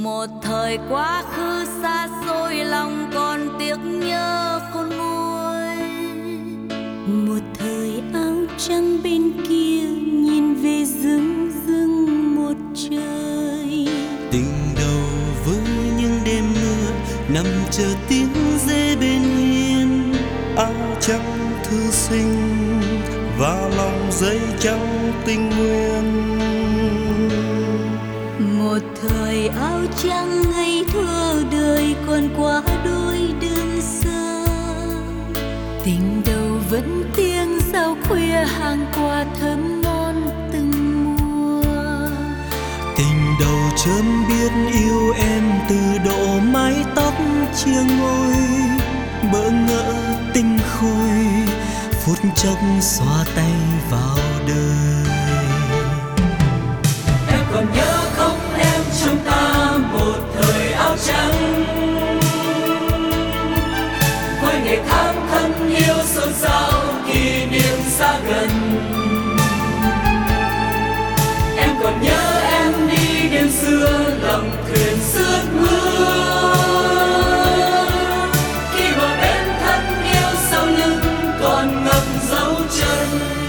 Một thời quá khứ xa xôi, lòng còn tiếc nhớ khôn nguôi. Một thời áo trắng bên kia nhìn về rừng rừng một trời. Tình đầu với những đêm mưa nằm chờ tiếng dê bên hiên. Áo trắng thư sinh và lòng giấy trắng tình nguyên. Một thời áo trắng ngây thơ đời còn quá đôi đơn sơ. Tình đầu vẫn tiếng giao khuya hàng quà thơm ngon từng mùa. Tình đầu chớm biết yêu em từ độ mái tóc chia ngôi. Bỡ ngỡ tinh khôi phút chốc xóa tay vào đời. Em còn nhớ không em, trong ta một thời áo trắng, với ngày tháng thân yêu xôn xao kỷ niệm xa gần. Em còn nhớ em đi đêm xưa lòng thuyền sướt mưa, khi bờ bên thân yêu sau lưng còn ngập dấu chân.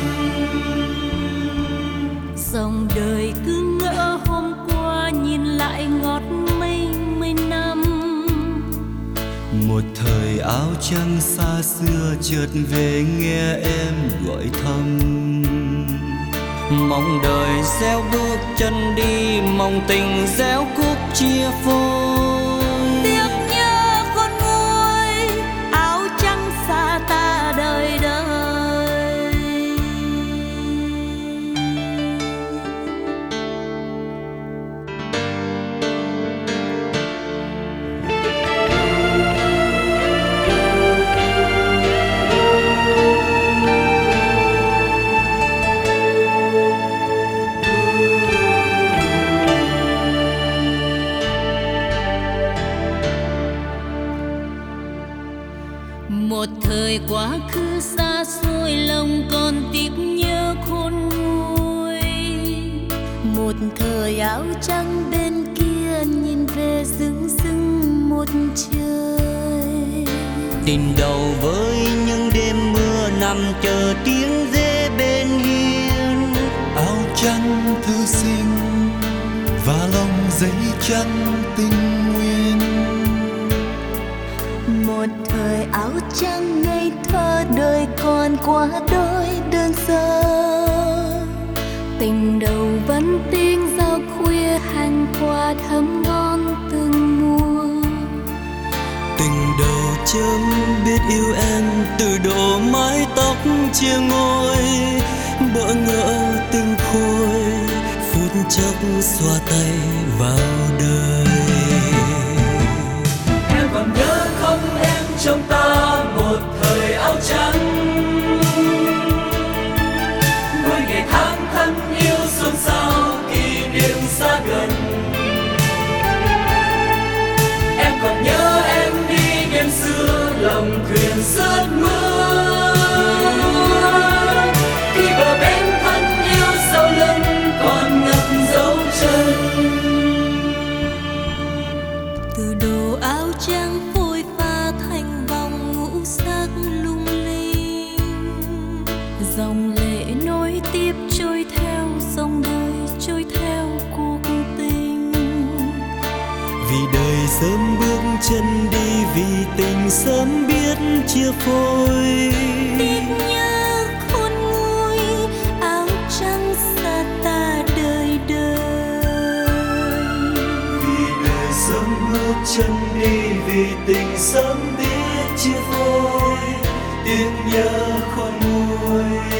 Dòng đời cứ ngỡ hôm qua nhìn lại ngót mấy năm. Một thời áo trắng xa xưa chợt về nghe em gọi thăm. Mong đời gieo bước chân đi, mong tình gieo khúc chia phôi. Tiếc nhớ khôn nguôi, áo trắng xa ta đời đời. Một thời quá khứ xa xôi lòng còn tiếc nhớ khôn nguôi. Một thời áo trắng bên kia nhìn về rừng rừng một trời. Tình đầu với những đêm mưa nằm chờ tiếng dê bên hiên. Áo trắng thư sinh và lòng giấy trắng tình nguyên. Một thời áo trắng ngây thơ đời còn quá đôi đơn sơ. Tình đầu vẫn tiếng giao khuya hành quà thơm ngon từng mùa. Tình đầu chớm biết yêu em từ độ mái tóc chia ngôi. Bỡ ngỡ tinh khôi phút chốc xóa tay vào đời. Em còn nhớ không em, trong ta một thời áo trắng, với ngày tháng thân yêu xôn xao kỷ niệm xa gần. Em còn nhớ em đi đêm xưa lòng thuyền sướt mưa, khi bờ bên thân yêu sau lưng còn ngập dấu chân. Từ đồ áo trắng phôi pha thành vòng ngũ sắc lung linh. Dòng lệ nối tiếp trôi theo dòng đời, trôi theo cuộc tình. Vì đời sớm bước chân đi, vì tình sớm biết chia phôi. Tiếc nhớ khôn nguôi, áo trắng xa ta đời đời. Vì đời sớm bước chân đi, vì tình sớm biết chia phôi. Tiếc nhớ khôn nguôi.